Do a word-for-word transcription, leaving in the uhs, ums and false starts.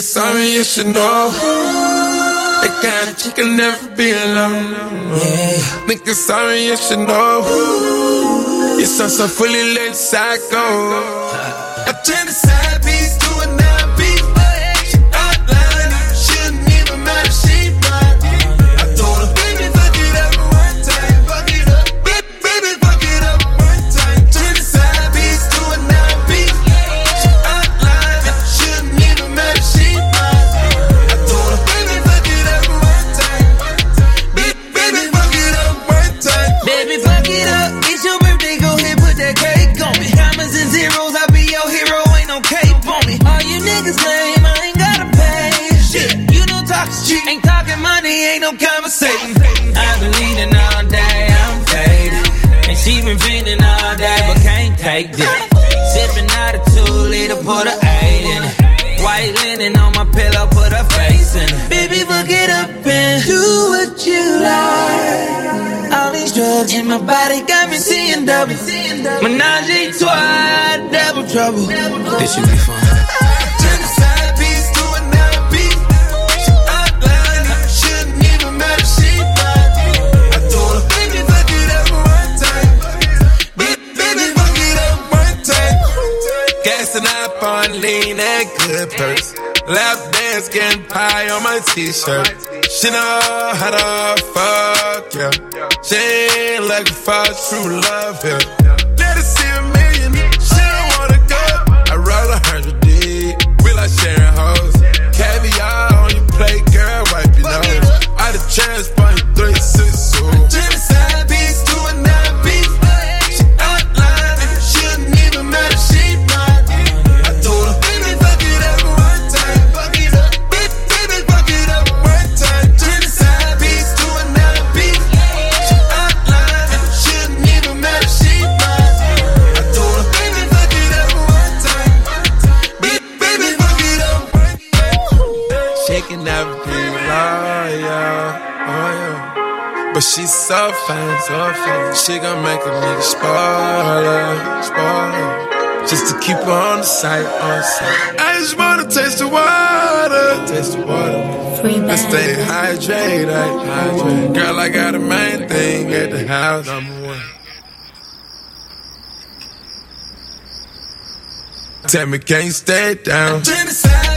Niggas sorry, you should know. That kind of chick can never be alone. Yeah. Niggas sorry, you should know. You so so fully lit psycho. I turn the side piece to a nine piece. She outline it, shouldn't even matter. She mine. I told her, baby, fuck it up one time. Fuck it up, baby, fuck it up one time. Turn the side piece to a nine piece. She outline it, shouldn't even matter. She mine. I told her, baby, fuck it up one time. Baby, fuck it up one time. Baby, fuck it up. It's your birthday, go ahead, put that cake on me. Commas and zeros, I'll be your hero, ain't no cape on me. All you niggas lame, I ain't gotta pay. Shit, you don't talk shit, ain't talking money, ain't no conversation. I've been leaning all day, I'm faded. And she been feeling all day, but can't take this. Sipping out a two liter, put a eight in it. White linen on my pillow, put her face in it. Baby, fuck it up and do what you like. All these drugs in my body got me seeing double. Menage a trois, double trouble. This should be fun. Turn the side piece to a nine piece. She outline it, shouldn't even matter. She mine. I told her, baby, fuck it up one time. Baby, fuck it up one time. Gassing up on lean and good purse. Lap dance, getting pie on my t-shirt. She know how to fuck, yeah. She ain't looking for true love, yeah. Let her see a million, she don't wanna go. I roll a hundred deep, we like sharing hoes. Caviar on your plate, girl, wipe your nose. Out of chance, point three, six, two. Turn the side piece to a nine piece. She outline it, shouldn't even matter, she mine. I told her, baby, fuck it up one time. Fuck it up, baby, fuck it up one time. Turn the side piece to a nine piece. She outline it, shouldn't even matter, she mine. I told her, baby, fuck it up one time. Baby, fuck it up one time. She can never be loyal, oh yeah. But she's so fine, so fine. She gon' make a nigga spoiler, spoiler. Just to keep her on the side, on the side. I just wanna taste the water, taste the water. I stay hydrated, hydrated. Girl, I got a main thing at the house. Number one. Tell me, can't stay down.